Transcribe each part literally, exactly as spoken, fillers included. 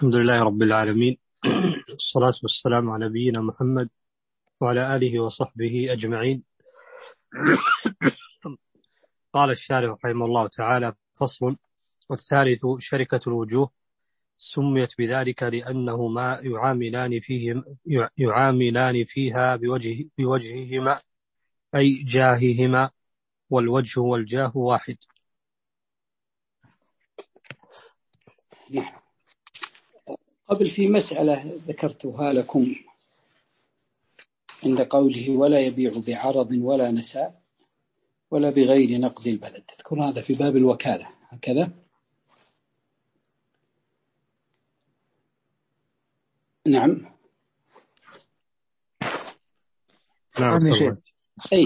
الحمد لله رب العالمين. والصلاة والسلام على نبينا محمد وعلى آله وصحبه أجمعين. قال الشارح رحمه الله تعالى: فصل. والثالث شركة الوجوه، سميت بذلك لأنه ما يعاملان فيهم يعاملان فيها بوجه بوجههما أي جاههما، والوجه والجاه واحد. نعم. قبل في مسألة ذكرتها لكم عند قوله ولا يبيع بعرض ولا نساء ولا بغير نقد البلد. تذكر هذا في باب الوكالة هكذا. نعم نعم صحيح. أي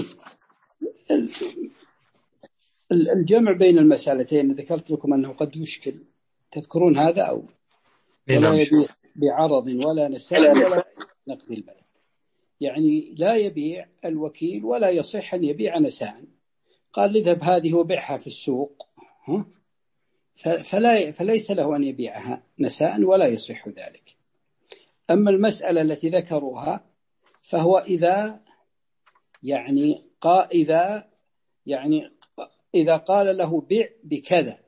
الجمع بين المسألتين ذكرت لكم أنه قد يشكل. تذكرون هذا أو ولا يبيع بعرض ولا نساء ولا نقد البلد، يعني لا يبيع الوكيل ولا يصح أن يبيع نساء. قال اذهب هذه وبيعها في السوق، فلا فليس له أن يبيعها نساء ولا يصح ذلك. أما المسألة التي ذكروها فهو إذا يعني قال إذا يعني إذا قال له بيع بكذا،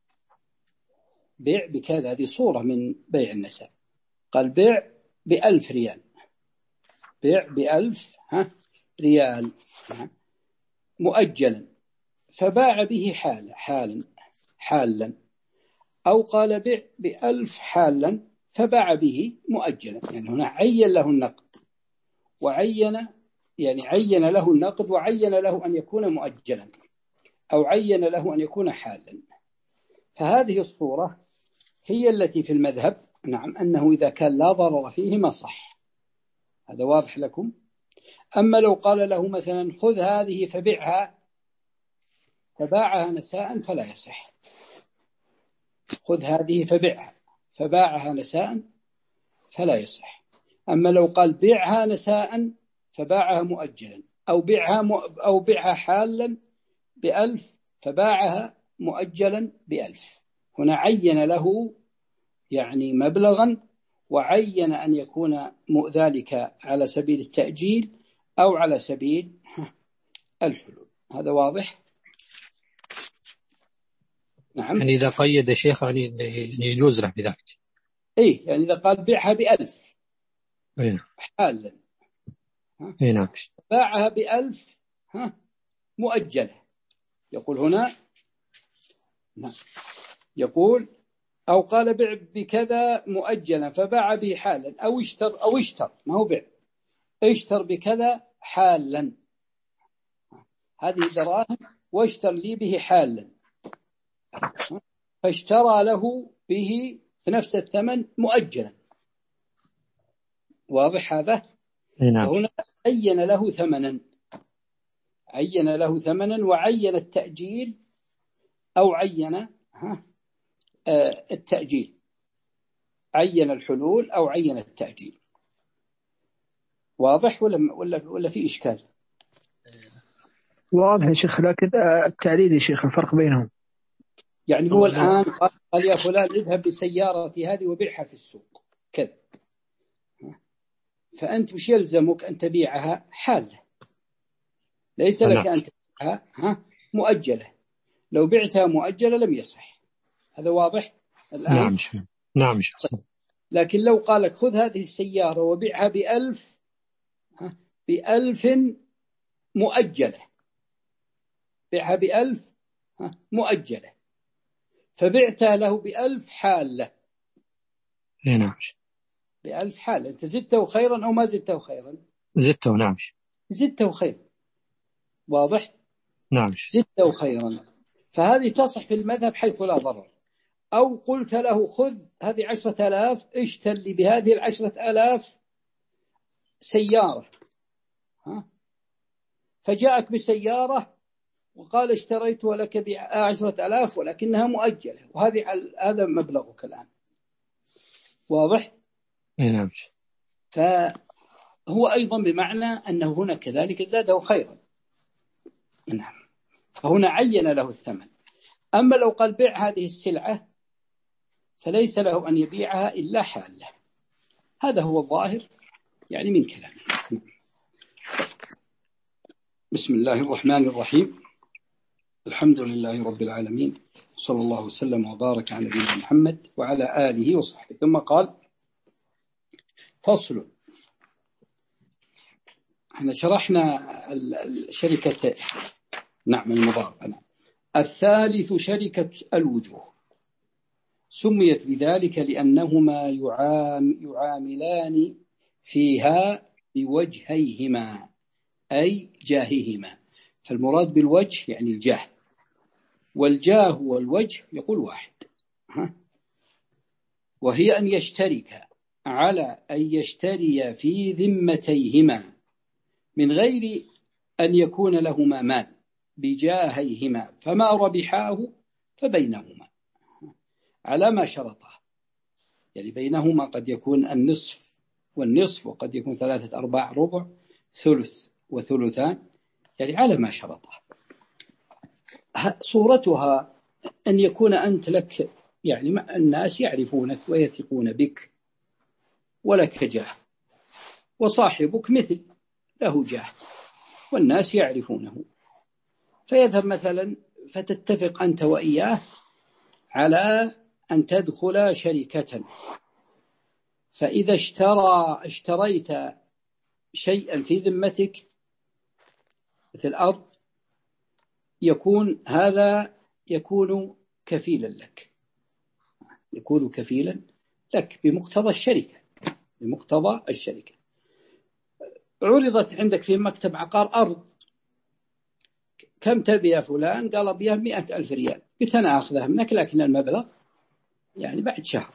بيع بكذا، هذه صورة من بيع النساء. قال بيع بألف ريال، بيع بألف ها ريال مؤجلا، فباع به حالا حالا حالا، أو قال بيع بألف حالا فباع به مؤجلا. يعني هنا عين له النقد وعين يعني عين له النقد وعين له أن يكون مؤجلا، أو عين له أن يكون حالا. فهذه الصورة هي التي في المذهب نعم أنه إذا كان لا ضرر فيه ما صح. هذا واضح لكم. أما لو قال له مثلا خذ هذه فبيعها فباعها نساء فلا يصح. خذ هذه فبيعها فباعها نساء فلا يصح. أما لو قال بيعها نساء فباعها مؤجلا، أو بيعها م... أو بيعها حالا بألف فباعها مؤجلا بألف، هنا عين له يعني مبلغا، وعين أن يكون ذلك على سبيل التأجيل أو على سبيل الحلول. هذا واضح؟ نعم. يعني إذا قيد شيخ يعني يجوز له بذلك. إيه يعني إذا قال بيعها بألف أيه. حالا أي نعم. باعها بألف ها مؤجلة، يقول هنا نعم. يقول أو قال بيع بكذا مؤجلا فباع به حالا، أو اشتر أو اشتر ما هو بيع، اشتر بكذا حالا، هذه دراهم واشتر لي به حالا، فاشترى له به بنفس الثمن مؤجلا. واضح هذا؟ نعم. فهنا عين له ثمنا، عين له ثمنا وعين التأجيل أو عين ها آه التأجيل، عين الحلول أو عين التأجيل. واضح ولا ولا ولا في إشكال؟ واضح يا شيخ، لكن التعليل يا شيخ الفرق بينهم. يعني هو الآن قال يا فلان اذهب بسيارتي هذه وبيعها في السوق كذا، فأنت وش يلزمك أن تبيعها حالة، ليس لك أن تبيعها ها مؤجلة. لو بعتها مؤجلة لم يصح. هذا واضح الآن؟ نعم شو. نعم شو. لكن لو قال لك خذ هذه السيارة وبيعها بألف ها بألف مؤجلة، بيعها بألف ها مؤجلة، فبعتها له بألف حالة. نعم. بألف حالة، أنت زدته خيرا أو ما زدته خيرا؟ زدته. نعم. زدته خيرا. واضح؟ نعم. زدته خيرا، فهذه تصح في المذهب حيث لا ضرر. أو قلت له خذ هذه عشرة آلاف اشتر لي بهذه العشرة آلاف سيارة، ها؟ فجاءك بسيارة وقال اشتريتها لك بعشرة آلاف ولكنها مؤجلة، وهذه هذا مبلغك الآن. واضح؟ نعم. فهو أيضا بمعنى أنه هنا كذلك زاده خيرا. نعم. فهنا عين له الثمن. أما لو قال بيع هذه السلعة فليس له أن يبيعها إلا حالة. هذا هو الظاهر يعني من كلامه. بسم الله الرحمن الرحيم. الحمد لله رب العالمين، صلى الله وسلم وبارك على نبينا محمد وعلى آله وصحبه. ثم قال: فصل. احنا شرحنا الشركة، نعم المضاربة. الثالث شركة الوجوه، سميت بذلك لأنهما يعاملان فيها بوجهيهما أي جاههما. فالمراد بالوجه يعني الجاه، والجاه والوجه يقول واحد. وهي أن يشترك على أن يشتري في ذمتيهما من غير أن يكون لهما مال بجاهيهما، فما ربحاه فبينهما على ما شرطه. يعني بينهما قد يكون النصف والنصف، وقد يكون ثلاثة أرباع ربع، ثلث وثلثان، يعني على ما شرطه. صورتها أن يكون أنت لك، يعني الناس يعرفونك ويثقون بك ولك جاه، وصاحبك مثل له جاه والناس يعرفونه، فيذهب مثلا فتتفق أنت وإياه على أن تدخل شركة، فإذا اشترى اشتريت شيئا في ذمتك مثل الأرض، يكون هذا يكون كفيلا لك، يكون كفيلا لك بمقتضى الشركة، بمقتضى الشركة. عرضت عندك في مكتب عقار أرض، كم تبي يا فلان؟ قال بيها مئة ألف ريال. قلت أنا أخذها منك لكن المبلغ يعني بعد شهر،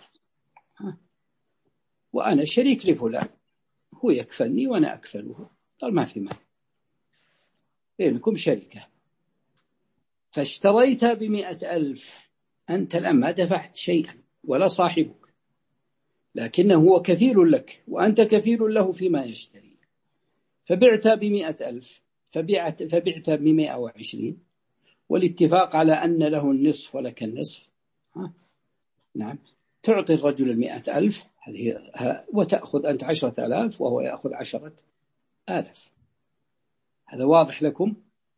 وأنا شريك لفلان، هو يكفلني وأنا أكفله. قال ما في مال، بينكم شركة. فاشتريت بمئة ألف، أنت الآن ما دفعت شيئا ولا صاحبك، لكنه هو كفيل لك وأنت كفيل له فيما يشتري. فبعت بمئة ألف، فبعت, فبعت بمئة وعشرين، والاتفاق على أن له النصف ولك النصف. ها؟ نعم، تعطي الرجل المئة ألف هذه، وتأخذ أنت عشرة آلاف وهو يأخذ عشرة آلاف. هذا واضح لكم؟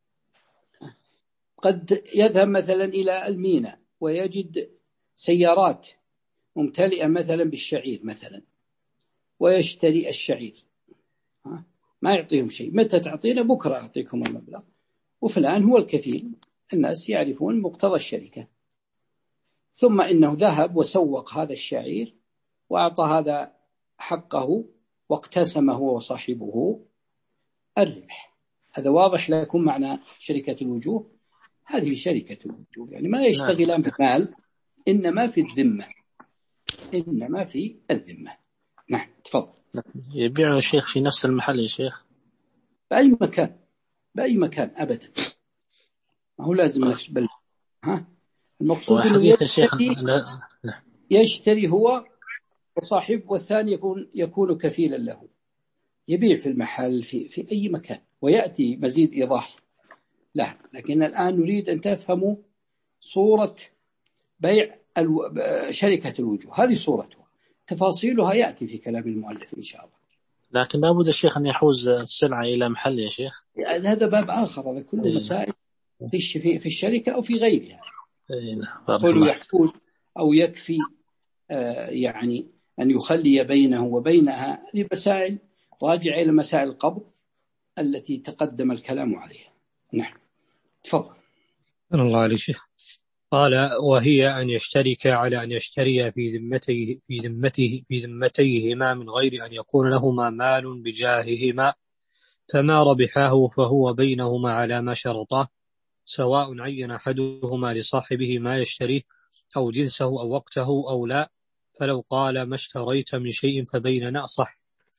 قد يذهب مثلا إلى الميناء ويجد سيارات ممتلئة مثلا بالشعير مثلا، ويشتري الشعير، ما يعطيهم شيء. متى تعطينا؟ بكرة أعطيكم المبلغ، وفلان هو الكفيل، الناس يعرفون مقتضى الشركة. ثم إنه ذهب وسوق هذا الشعير وأعطى هذا حقه واقتسم هو وصاحبه الربح. هذا واضح لكم معنى شركة الوجوه؟ هذه شركة الوجوه، يعني ما يشتغلان بالمال، إنما في الذمة، إنما في الذمة. نعم تفضل. يبيع الشيخ في نفس المحل يا شيخ؟ بأي مكان، بأي مكان أبدا، ما هو لازم نفس بل ها. المقصود إنه يشتري, يشتري هو وصاحب، والثاني يكون يكون كفيلا له، يبيع في المحل في في أي مكان. ويأتي مزيد إيضاح لا، لكن الآن نريد أن تفهموا صورة بيع الو... شركة الوجوه. هذه صورتها، تفاصيلها يأتي في كلام المؤلف إن شاء الله. لكن لابد الشيخ أن يحوز السلعة إلى محل يا شيخ. هذا باب آخر، هذا كله إيه. مسائل في في الشركة أو في غيرها. قولوا يحوز أو يكفي آه يعني أن يخلي بينه وبينها، هذه مسائل راجعة إلى مسائل القبض التي تقدم الكلام عليها. نعم تفضل. الله عليك شيخ. قال: وهي أن يشترك على أن يشتري في ذمته في ذمته في ذمتيهما من غير أن يكون لهما مال بجاههما، فما ربحاه فهو بينهما على ما شرطه، سواء عين أحدهما لصاحبه ما يشتريه أو جنسه أو وقته أو لا. فلو قال: ما اشتريت من شيء فبيننا، صح.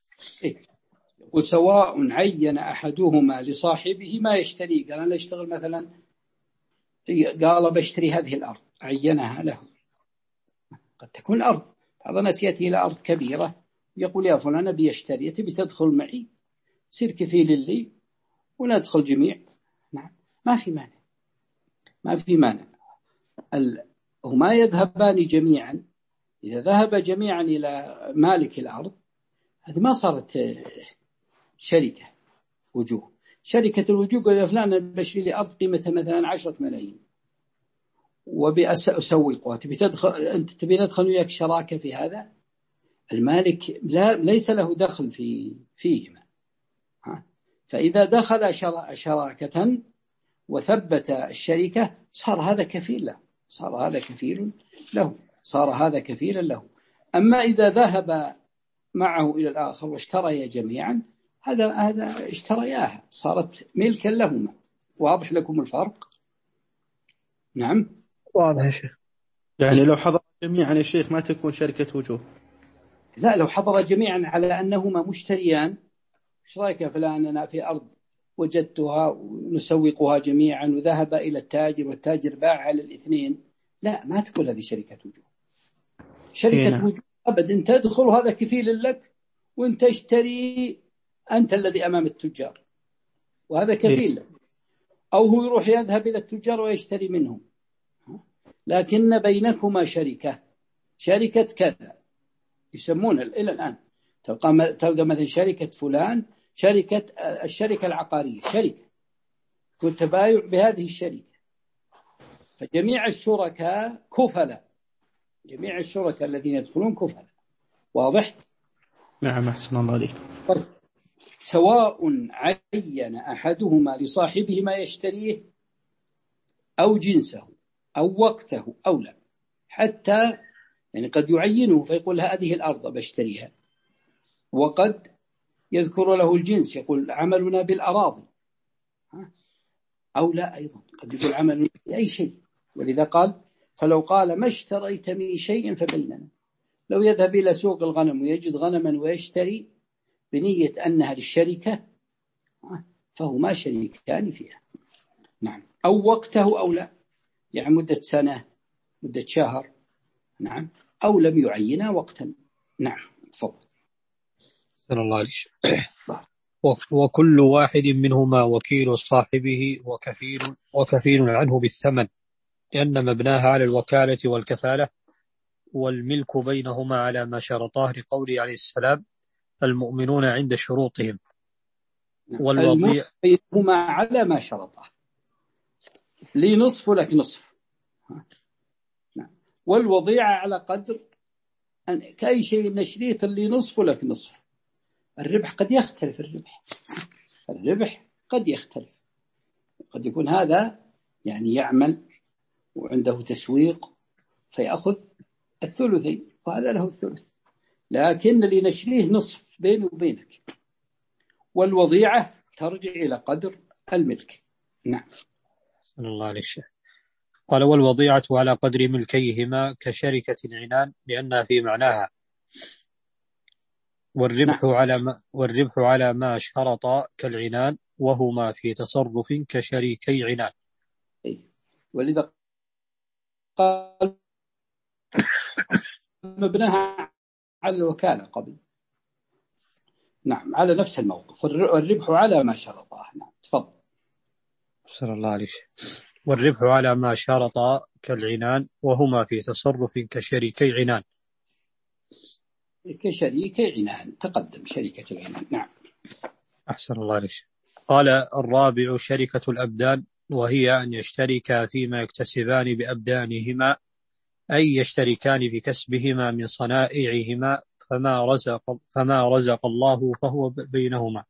وسواء عين أحدهما لصاحبه ما يشتري، قال أنا أشتغل مثلا، قال بشتري هذه الأرض، عينها له. قد تكون أرض، بعض الناس يأتي إلى أرض كبيرة يقول يا فلان أبي أشتري، تبي تدخل معي، سير كفيل لي وندخل جميع. نعم ما في مانع، ما في مانع. ال... هما يذهبان جميعا إذا ذهب جميعا إلى مالك الأرض هذه ما صارت شركة وجوه. شركة الوجوه يقول فلان بشري لي أرض قيمتها مثلا عشرة ملايين وبأسوقها، تبي تدخل أنت تبي ندخل وياك شراكة في هذا؟ المالك لا ليس له دخل في فيهما. فإذا دخل شراكة وثبت الشركة صار هذا كفيل له، صار هذا كفيل له، صار هذا كفيلا له. أما إذا ذهب معه إلى الآخر واشتريا جميعا هذا هذا اشترياها صارت ملكا لهما. واضح لكم الفرق؟ نعم واضح يا شيخ. يعني لو حضر جميعا يا شيخ ما تكون شركة وجوه؟ لا، لو حضر جميعا على أنهما مشتريان، ايش رايك يا فلان أنا في أرض وجدتها ونسوقها جميعا، وذهب إلى التاجر والتاجر باعها للاثنين، لا ما تقول هذه شركة وجوه. شركة هنا. وجوه أبدا تدخل هذا كفيل لك وانت تشتري أنت الذي أمام التجار وهذا كفيل لك، أو هو يروح يذهب إلى التجار ويشتري منهم، لكن بينكما شركة، شركة كذا يسمونها إلى الآن. تلقى تلقى مثلا شركة فلان، شركة الشركة العقارية، شركة كنت تبايع بهذه الشركة، فجميع الشركاء كفلة، جميع الشركاء الذين يدخلون كفلة. واضح؟ نعم أحسن الله عليكم. طيب. سواء عين أحدهما لصاحبه ما يشتريه أو جنسه أو وقته أو لا، حتى يعني قد يعينه فيقول هذه الأرض بشتريها، وقد يذكر له الجنس يقول عملنا بالأراضي، أو لا أيضا قد يقول عملنا بأي شيء. ولذا قال فلو قال ما اشتريت من شيء فبيننا، لو يذهب إلى سوق الغنم ويجد غنما ويشتري بنية أنها للشركة فهما شريكان فيها. نعم. أو وقته أو لا، يعني مدة سنة مدة شهر، نعم، أو لم يعينا وقتا. نعم تفضل. صلى الله عليه وسلم. وكل واحد منهما وكيل صاحبه وكفيل وكفيل عنه بالثمن، لأن مبناها على الوكالة والكفالة، والملك بينهما على ما شرطاه لقوله عليه السلام المؤمنون عند شروطهم. والوضيع بينهما على ما شرطه، لي نصف لك نصف. والوضيعة على قدر أن كأي شيء نشريه اللي نصف لك نصف. الربح قد يختلف، الربح الربح قد يختلف، قد يكون هذا يعني يعمل وعنده تسويق فيأخذ الثلثين وهذا له الثلث، لكن اللي نشريه نصف بينه وبينك. والوضيعة ترجع إلى قدر الملك. نعم. صلى الله عليه وسلم. قال والوضيعة على قدر ملكيهما كشركة العنان لأنها في معناها، والربح نعم. على ما والربح على ما شرط كالعنان، وهما في تصرف كشريكي عنان. ولذا قال مبناها على الوكالة قبل. نعم على نفس الموقف، والربح على ما شرطه. نعم تفضل. صلى الله عليه وسلم. والربح على ما شرط كالعنان، وهما في تصرف كشريكي عنان. كشريكي عنان تقدم شركة العنان. نعم. أحسن الله عليك. قال الرابع شركة الأبدان، وهي أن يشتركا فيما يكتسبان بأبدانهما، أي يشتركان في كسبهما من صنائعهما، فما رزق, فما رزق الله فهو بينهما.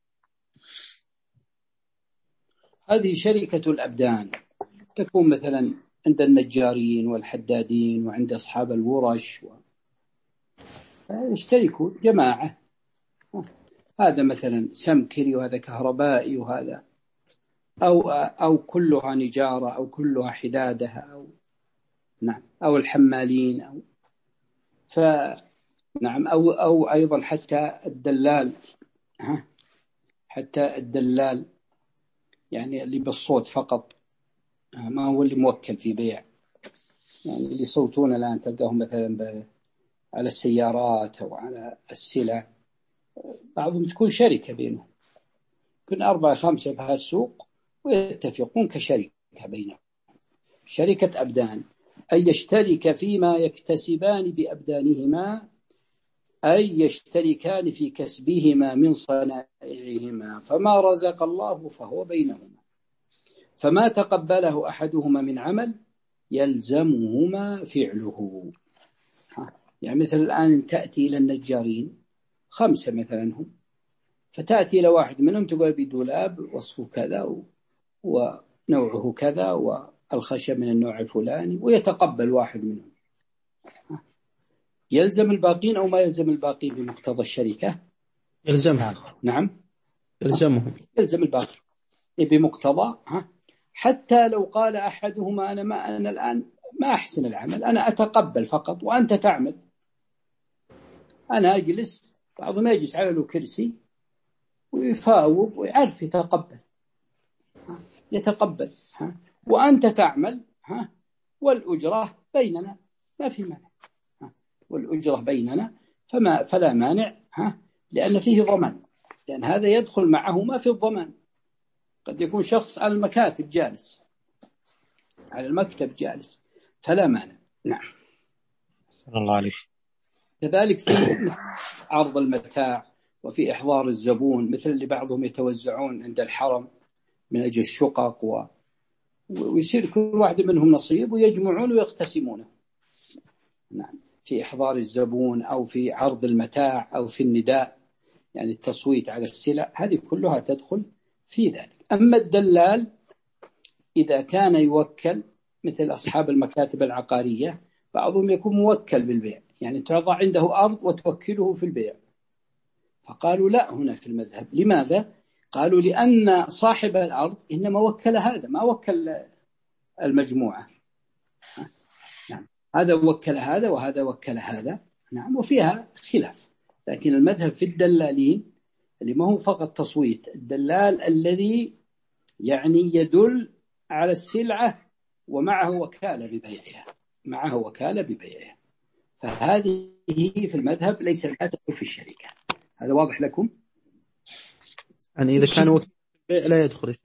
هذه شركة الأبدان تكون مثلا عند النجارين والحدادين وعند أصحاب الورش و... يشتركوا جماعة، هذا مثلا سمكري وهذا كهربائي وهذا، أو أو كلها نجارة أو كلها حدادة، أو نعم أو الحمالين، أو ف نعم أو أو أيضا حتى الدلال، ها حتى الدلال يعني اللي بالصوت فقط، ما هو اللي موكل في بيع، يعني اللي يصوتون الآن تلقاهم مثلا على السيارات أو على السلع، بعضهم تكون شركة بينهم، يكون أربعة خمسة بهالسوق ويتفقون كشركة بينهم، شركة أبدان. أي يشترك فيما يكتسبان بأبدانهما، أي يشتركان في كسبهما من صنائعهما، فما رزق الله فهو بينهما، فما تقبله أحدهما من عمل يلزمهما فعله. يعني مثل الآن تأتي إلى النجارين خمسة مثلا هم، فتأتي إلى واحد منهم تقول بدولاب وصفه كذا ونوعه كذا والخشب من النوع الفلاني، ويتقبل واحد منهم، يلزم الباقين أو ما يلزم الباقين بمقتضى الشركة؟ يلزمهم. نعم يلزمهم يلزم الباقي بمقتضى. ها حتى لو قال أحدهما أنا ما أنا الآن ما أحسن العمل، أنا أتقبل فقط وأنت تعمل، أنا أجلس، بعضهم يجلس على الكرسي ويفاوض ويعرف يتقبل، يتقبل ها، وأنت تعمل ها، والأجرة بيننا ما في مانع، والأجرة بيننا فما فلا مانع ها، لأن فيه ضمان، لأن هذا يدخل معهما في الضمان. قد يكون شخص على المكاتب جالس، على المكتب جالس، فلا مانع. نعم. الله عليك. كذلك في عرض المتاع وفي إحضار الزبون، مثل اللي بعضهم يتوزعون عند الحرم من أجل الشقق و... ويصير كل واحد منهم نصيب ويجمعون ويقتسمونه. نعم، في إحضار الزبون أو في عرض المتاع أو في النداء، يعني التصويت على السلع، هذه كلها تدخل في ذلك. أما الدلال إذا كان يوكل، مثل أصحاب المكاتب العقارية، بعضهم يكون موكل بالبيع، يعني تضع عنده أرض وتوكله في البيع، فقالوا لا هنا في المذهب. لماذا؟ قالوا لأن صاحب الأرض إنما وكل هذا، ما وكل المجموعة. نعم، هذا وكل هذا وهذا وكل هذا. نعم، وفيها خلاف، لكن المذهب في الدلالين اللي ما هو فقط تصويت، الدلال الذي يعني يدل على السلعة ومعه وكالة ببيعها، معه وكالة ببيعها، فهذه في المذهب ليس لا تدخل في الشركة. هذا واضح لكم؟ يعني إذا كان وكيل لا يدخل.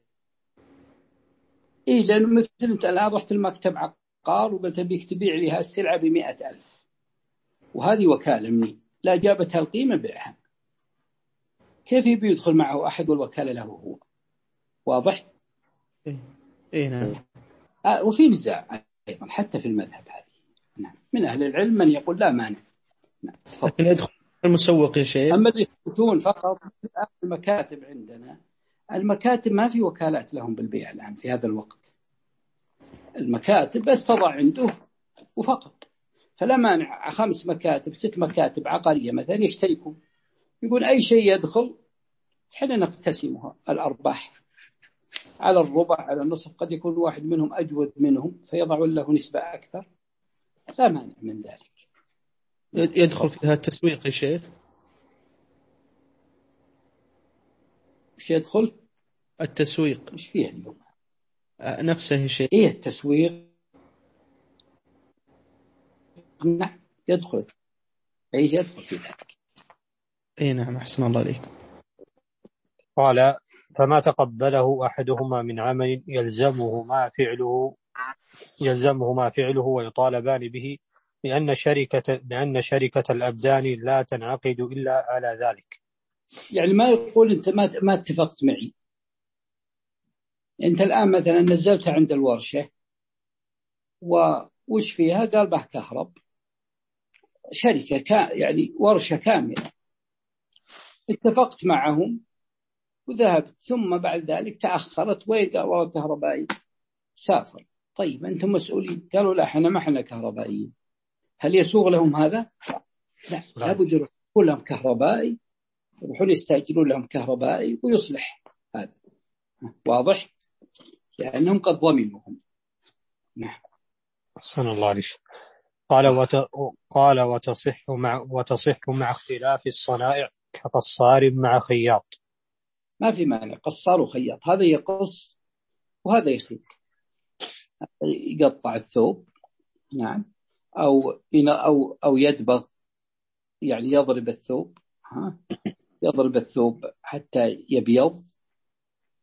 إيه، لأنه مثل أنت الآن رحت المكتب عقار وقلت بيك تبيع لي هالسلعة بمئة ألف، وهذه وكالة مني لا جابتها القيمة بيعها، كيف يبي يدخل معه أحد والوكالة له هو؟ واضح؟ إيه, إيه نعم. آه، وفي نزاع أيضا حتى في المذهب هذه. نعم، من أهل العلم من يقول لا مانع. نعم. لكن يدخل المسوق يا شيخ. أما اللي يثبتون فقط المكاتب، عندنا المكاتب ما في وكالات لهم بالبيع الآن في هذا الوقت، المكاتب بس تضع عنده وفقط، فلا مانع خمس مكاتب ست مكاتب عقارية مثلا يشتركون، يقول أي شيء يدخل حنا نقتسمها الأرباح على الربع على النصف، قد يكون واحد منهم أجود منهم فيضعون له نسبة أكثر، لا مانع من ذلك. يدخل فيها التسويق يا شيخ؟ وش يدخل؟ التسويق. وش فيها اليوم؟ آه نفسه يا شيخ. إيه التسويق؟ نعم يدخل، أي يدخل في ذلك. إيه نعم، أحسن الله عليكم. قال فما تقبله أحدهما من عمل يلزمه ما فعله يلزمه ما فعله ويطالبان به، لأن شركة لأن شركة الأبدان لا تنعقد إلا على ذلك. يعني ما يقول أنت ما ما اتفقت معي، أنت الآن مثلا نزلتها عند الورشة ووش فيها؟ قال به كهرب، شركة كا يعني ورشة كاملة، اتفقت معهم وذهبت، ثم بعد ذلك تأخرت، وين؟ قال والله كهربائي سافر. طيب أنتم مسؤولين، قالوا لا احنا ما احنا كهربائيين، هل يسوغ لهم هذا؟ لا، لابد يروحون لهم كهربائي، يروحون يستأجرون لهم كهربائي ويصلح هذا، واضح؟ لأنهم قد ضمنوهم. نعم. صلى الله عليه وسلم. قال وت... قال وتصح مع وتصح مع اختلاف الصنائع كقصار مع خياط. ما في مانع، قصار وخياط، هذا يقص وهذا يخيط، يقطع الثوب نعم، أو أو أو يدبغ، يعني يضرب الثوب، ها يضرب الثوب حتى يبيض،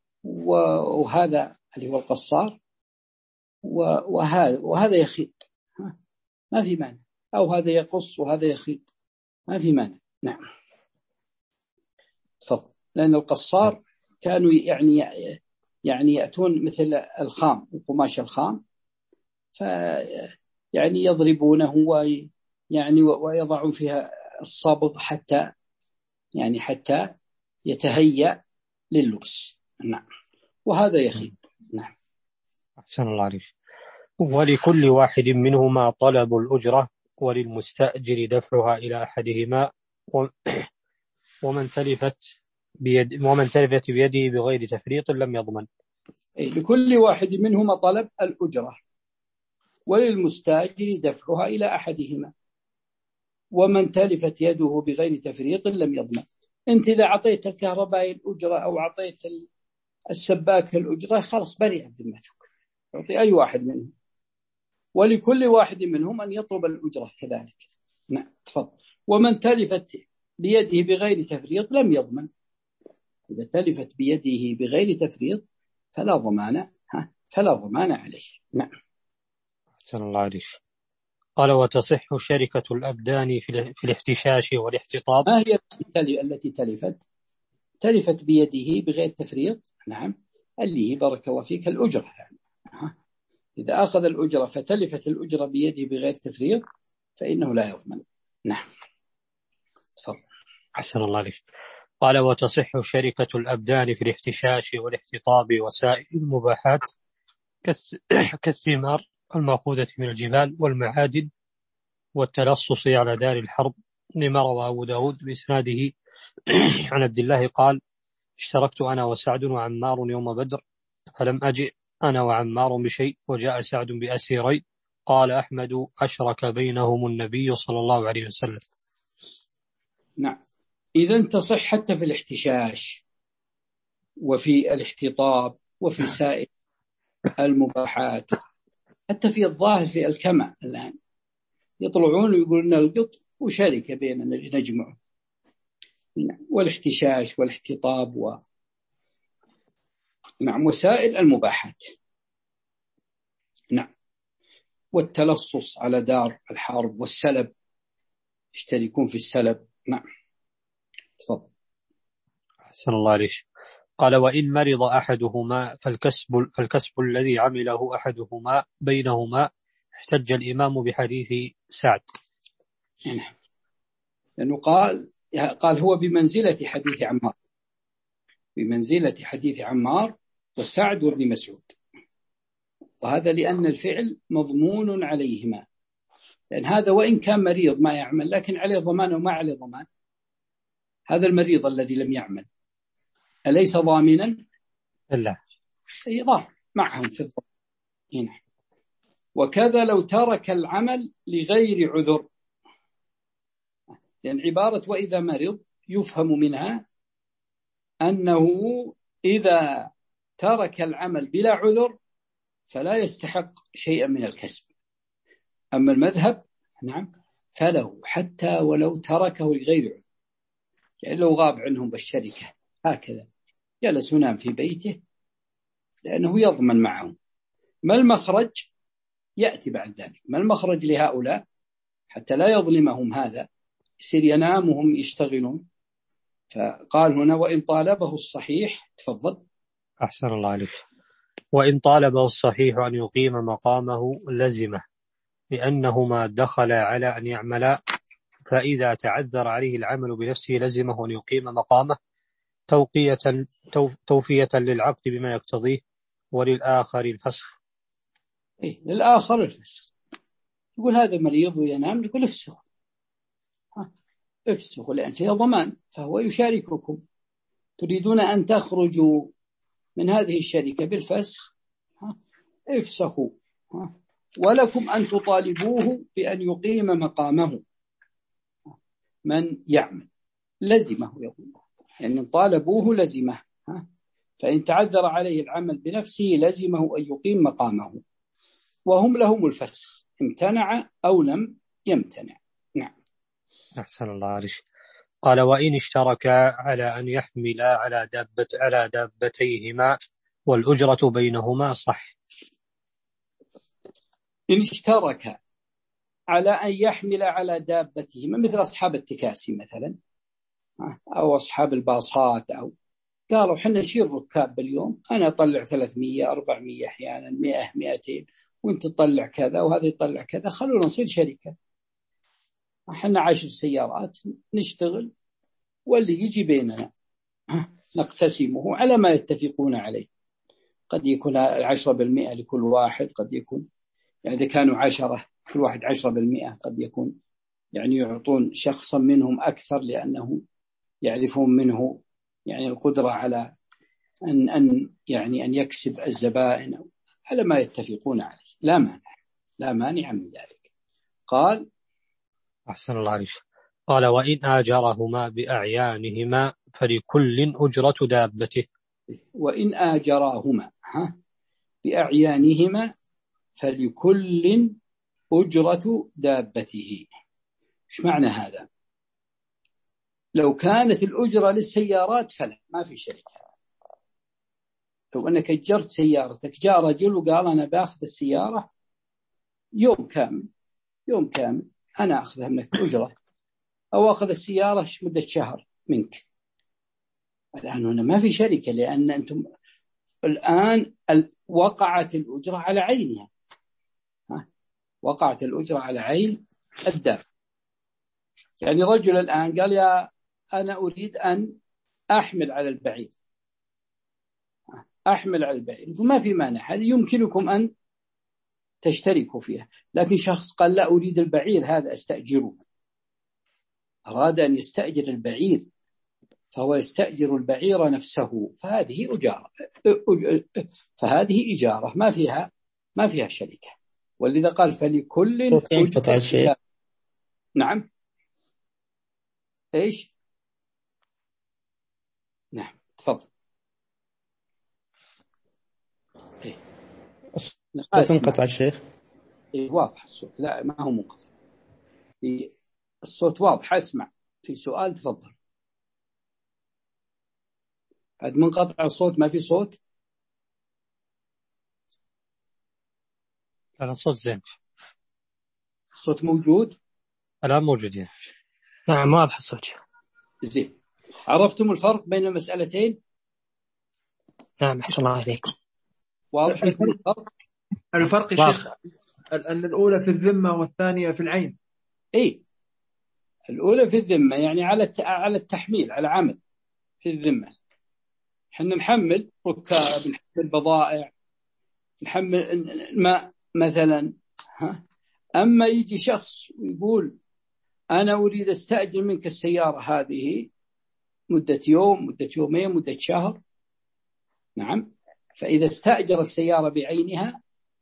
وهذا اللي هو القصار، وهذا وهذا يخيط، ما في مانع، أو هذا يقص وهذا يخيط، ما في مانع. نعم تفضل. لأن القصار كانوا يعني يعني يأتون مثل الخام وقماش الخام، ف يعني يضربونه ويعني ويضعون فيها الصبغ حتى يعني حتى يتهيأ لللبس. نعم وهذا يخيط. نعم أحسن الله عليك. ولكل واحد منهما طلب الأجرة وللمستأجر دفعها إلى أحدهما، ومن تلفت بيد ومن تلفت بيده بغير تفريط لم يضمن. أي لكل واحد منهما طلب الأجرة وللمستأجر دفعها إلى أحدهما، ومن تلفت يده بغير تفريط لم يضمن. أنت إذا أعطيت الكهربائي الأجرة أو أعطيت السباك الأجرة خلاص بريء ذمتك، أعطي أي واحد منهم، ولكل واحد منهم أن يطلب الأجرة كذلك. نعم تفضل. ومن تلفت بيده بغير تفريط لم يضمن. إذا تلفت بيده بغير تفريط فلا ضمان ها فلا ضمان عليه. نعم أحسن الله عليك. قال وتصح شركة الأبدان في الاحتشاش والاحتطاب. ما هي التي تلفت؟ تلفت بيده بغير تفريط. نعم اللي هي بارك الله فيك الأجرة، يعني إذا أخذ الأجرة فتلفت الأجرة بيده بغير تفريط فإنه لا يضمن. نعم تفضل. أحسن الله عليك. قال وتصح شركة الأبدان في الاحتشاش والاحتطاب وسائر المباحات كالثمار المأخوذة من الجبال والمعادن والتلصص على دار الحرب، لما روى أبو داود بإسناده عن عبد الله قال اشتركت أنا وسعد وعمار يوم بدر فلم أجئ أنا وعمار بشيء وجاء سعد بأسيرين. قال أحمد أشرك بينهم النبي صلى الله عليه وسلم. نعم إذا تصح حتى في الاحتشاش وفي الاحتطاب وفي سائر المباحات، حتى في الظاهر في الكمع الآن يطلعون ويقولون القط وشركة بيننا نجمع. والاحتشاش والاحتطاب و نعم وسائل المباحات. نعم والتلصص على دار الحرب والسلب، يشتركون في السلب. نعم تفضل. أحسن الله عليك. قال وإن مرض أحدهما فالكسب, فالكسب الذي عمله أحدهما بينهما احتج الإمام بحديث سعد. نعم لأنه قال قال هو بمنزلة حديث عمار، بمنزلة حديث عمار وسعد وابن مسعود، وهذا لأن الفعل مضمون عليهما، لأن هذا وإن كان مريض ما يعمل لكن عليه ضمان وما عليه ضمان. هذا المريض الذي لم يعمل أليس ضامنا؟ لا ضامن معهم في الضمان. وكذا لو ترك العمل لغير عذر، لأن عبارة وإذا مرض يفهم منها أنه إذا ترك العمل بلا عذر فلا يستحق شيئا من الكسب. أما المذهب نعم فله حتى ولو تركه لغير عذر، يعني لو غاب عنهم بالشركة هكذا جلس ينام في بيته لأنه يضمن معهم. ما المخرج؟ يأتي بعد ذلك. ما المخرج لهؤلاء حتى لا يظلمهم هذا، يصير ينام وهم يشتغلون؟ فقال هنا وإن طالبه الصحيح. تفضل. أحسن الله عليك. وإن طالبه الصحيح أن يقيم مقامه لزمه، لأنهما دخل على أن يعمل، فإذا تعذر عليه العمل بنفسه لزمه أن يقيم مقامه توقية توفية للعقد بما يقتضيه، وللآخر الفسخ. إيه للآخر الفسخ. يقول هذا مريض وينام، يقول افسخ افسخوا لأن فيها ضمان، فهو يشارككم. تريدون أن تخرجوا من هذه الشركة بالفسخ، افسخوا، ولكم أن تطالبوه بأن يقيم مقامه من يعمل لزمه، يقول يعني طالبوه لزمه، فإن تعذر عليه العمل بنفسه لزمه أن يقيم مقامه، وهم لهم الفسخ امتنع أو لم يمتنع. نعم. أحسن الله عليك. قال وإن اشتركا على أن يحملا على دابة على دابتيهما والأجرة بينهما صح. إن اشترك على أن يحمل على دابته، مثل أصحاب التكاسي مثلا أو أصحاب الباصات، أو قالوا حنا نشيل ركاب باليوم، أنا أطلع ثلاثمية أربعمية أحيانا مئة مئتين، وانت تطلع كذا وهذا يطلع كذا، خلونا نصير شركة، حنا عشر سيارات نشتغل واللي يجي بيننا نقتسمه على ما يتفقون عليه. قد يكون العشرة بالمئة لكل واحد، قد يكون يعني إذا كانوا عشرة كل واحد عشرة بالمئة، قد يكون يعني يعطون شخصا منهم أكثر لأنه يعرفون منه يعني القدرة على أن أن يعني أن يكسب الزبائن على ما يتفقون عليه، لا مانع لا مانع من ذلك. قال أحسن الله عليك. قال وإن آجرهما بأعيانهما فلكل أجرة دابته. وإن آجراهما بأعيانهما فلكل أجرة دابته. إيش معنى هذا؟ لو كانت الأجرة للسيارات فلا، ما في شركة. لو أنك أجرت سيارتك، جاء رجل وقال أنا بأخذ السيارة يوم كامل يوم كامل أنا أخذها منك أجرة، أو أخذ السيارة مدة شهر منك، الآن هنا ما في شركة، لأن أنتم الآن وقعت الأجرة على عينها، وقعت الأجرة على عين الدابة. يعني رجل الآن قال يا أنا أريد أن أحمل على البعير، أحمل على البعير، وما في مانع، هذه يمكنكم أن تشتركوا فيها. لكن شخص قال لا أريد البعير هذا أستأجره، أراد أن يستأجر البعير، فهو يستأجر البعير نفسه، فهذه أجارة، فهذه إجارة ما فيها ما فيها شركة. ولذا قال فلكل أجرة. نعم إيش؟ نعم تفضل. إيه. الصوت انقطع الشيخ. إيه واضح الصوت، لا ما هو منقطع، الصوت واضح، أسمع في سؤال تفضل. بعد منقطع الصوت ما في صوت؟ لا الصوت زين، الصوت موجود الآن موجودين. نعم واضح الصوت. زين. عرفتم الفرق بين المسألتين؟ نعم أحسن الله عليك. واضح الفرق؟ الفرق يا شيخ أن الأولى في الذمة والثانية في العين. إيه الأولى في الذمة يعني على على التحميل، على عمل في الذمة، حنا نحمل ركاب، نحمل بضائع، نحمل ما مثلا. ها أما يجي شخص ويقول أنا أريد أستأجر منك السيارة هذه مدة يوم مدة يومين مدة شهر، نعم، فإذا استأجر السيارة بعينها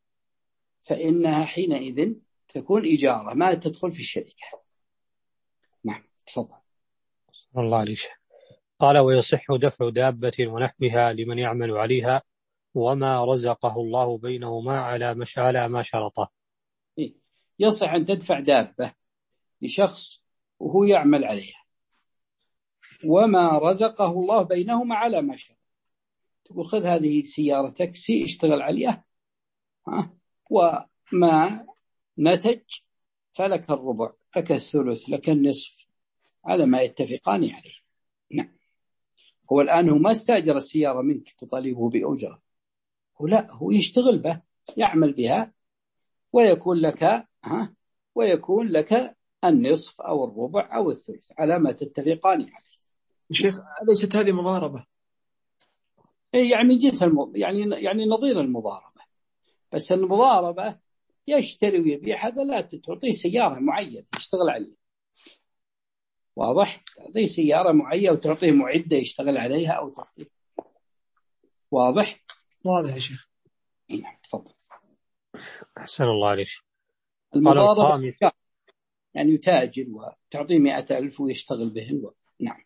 فإنها حينئذ تكون إجارة ما تدخل في الشركة. نعم تفضل. الله عليك. قال ويصح دفع دابة ونحوها لمن يعمل عليها وما رزقه الله بينهما على مش على ما شرطه. إيه؟ يصح أن تدفع دابة لشخص وهو يعمل عليها وما رزقه الله بينهما على ما شرط. تقول خذ هذه سيارة تاكسي اشتغل عليها، ها، وما نتج فلك الربع، لك الثلث، لك النصف، على ما يتفقان عليه. نعم. هو الآن هو ما استأجر السيارة منك تطالبه بأجرة، هو لا، هو يشتغل به، يعمل بها، ويكون لك ها ويكون لك النصف أو الربع أو الثلث على ما تتفقان عليه. شيخ ليست هذه مضاربة؟ يعني جنس الم... يعني يعني نظير المضاربة، بس المضاربة يشتري ويبيع، هذا لا تعطيه سيارة معينة يشتغل عليها، واضح؟ تعطيه سيارة معينة وتعطيه معدة يشتغل عليها أو تعطيه، واضح؟ واضح يا شيخ. نعم تفضل. أحسن الله عليك. المضاربة يعني يتاجر وتعطيه مئة ألف ويشتغل بهن و... نعم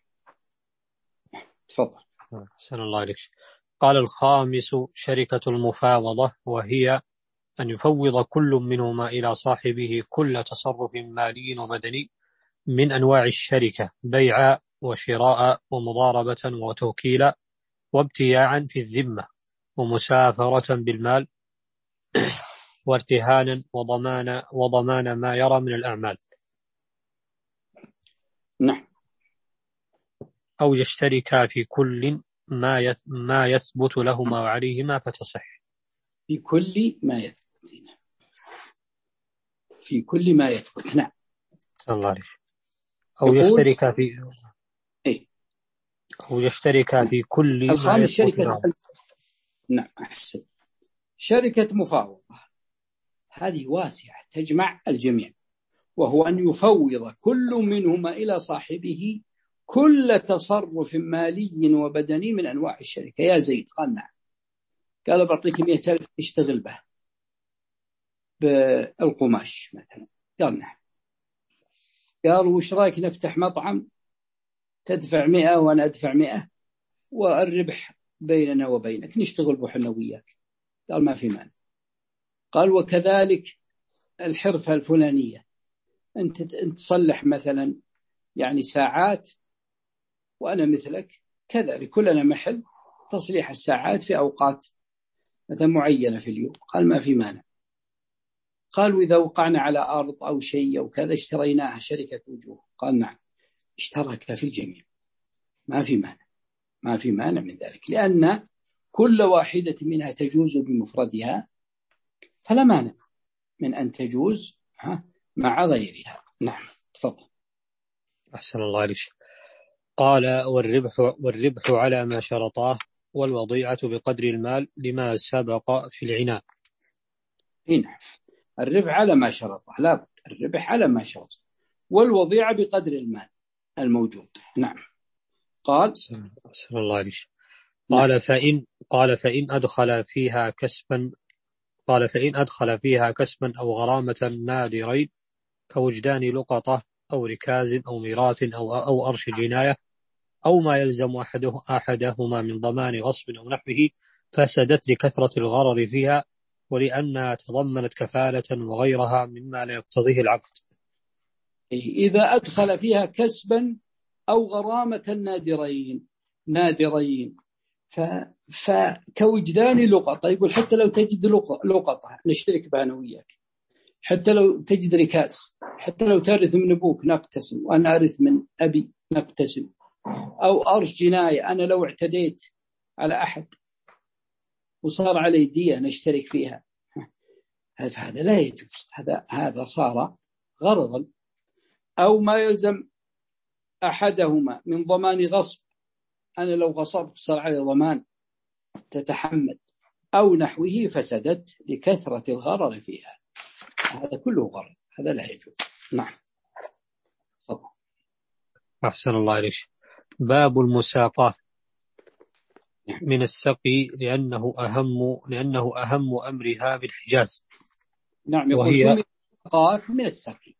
تفضل. أحسن الله عليك. قال الخامس شركة المفاوضة، وهي أن يفوض كل منهما إلى صاحبه كل تصرف مالي وبدني من أنواع الشركة، بيعا وشراء ومضاربة وتوكيلا وابتياعا في الذمة ومسافرة بالمال وارتهانا وضمان وضمان ما يرى من الأعمال. نعم. أو يشتركا في كل ما ما يثبت لهما وعليهما فتصح. في كل ما يثبت في كل ما يثبت. نعم. الله عليك. أو يشتركا في إيه؟ أو يشتركا في كل ما الخامس شركة له. نعم أحسن. شركة مفاوضة هذه واسعة تجمع الجميع، وهو أن يفوض كل منهما إلى صاحبه كل تصرف مالي وبدني من أنواع الشركة. يا زيد، قال نعم. قال بعطيك مئة ألف اشتغل به بالقماش مثلا. قال نعم. قال وش رأيك نفتح مطعم، تدفع مئة وأنا أدفع مئة والربح بيننا وبينك، نشتغل بحنا وياك. قال ما في مانع. قال وكذلك الحرفة الفلانية، أنت تصلح مثلا يعني ساعات وأنا مثلك كذلك، كلنا محل تصليح الساعات في أوقات مثلا معينة في اليوم. قال ما في مانع. قال وإذا وقعنا على أرض أو شيء أو كذا اشتريناها شركة وجوه. قال نعم، اشترك في الجميع، ما في مانع، ما في مانع من ذلك، لأن كل واحدة منها تجوز بمفردها، فلا مانع من أن تجوز مع غيرها. نعم تفضل. أحسن الله عليك. قال والربح والربح على ما شرطاه، والوضيعة بقدر المال لما سبق في العناء. نعم، الربح على ما شرطه، لا بد الربح على ما شرطه، والوضيعة بقدر المال الموجود. نعم. قال أحسن الله عليك. قال نعم. فإن قال فإن أدخل فيها كسبا قال فإن أدخل فيها كسبا أو غرامة نادرين كوجدان لقطة أو ركاز أو ميراث أو أو أرش جناية أو ما يلزم أحده أحدهما من ضمان غصب أو نحوه، فسدت لكثرة الغرر فيها ولأنها تضمنت كفالة وغيرها مما لا يقتضيه العقد. إذا أدخل فيها كسبا أو غرامة نادرين نادرين ف... فكوجدان لقطة، يقول حتى لو تجد لقطة نشترك بها أنا وياك، حتى لو تجد ركاز، حتى لو ترث من أبوك نقتسم وأنا أرث من أبي نقتسم، أو أرش جناية، أنا لو اعتديت على أحد وصار علي دية نشترك فيها، هذا لا يجوز، هذا هذا صار غرضا. أو ما يلزم أحدهما من ضمان غصب، أنا لو غصبت صار علي ضمان تتحمل، أو نحوه، فسدت لكثرة الغرر فيها. هذا كله غرر، هذا لا يجوز. نعم. فضل. أحسن الله عليك. باب المساقة من السقي لأنه أهم لأنه أهم أمرها بالحجاز. نعم، وهي المساقات من السقي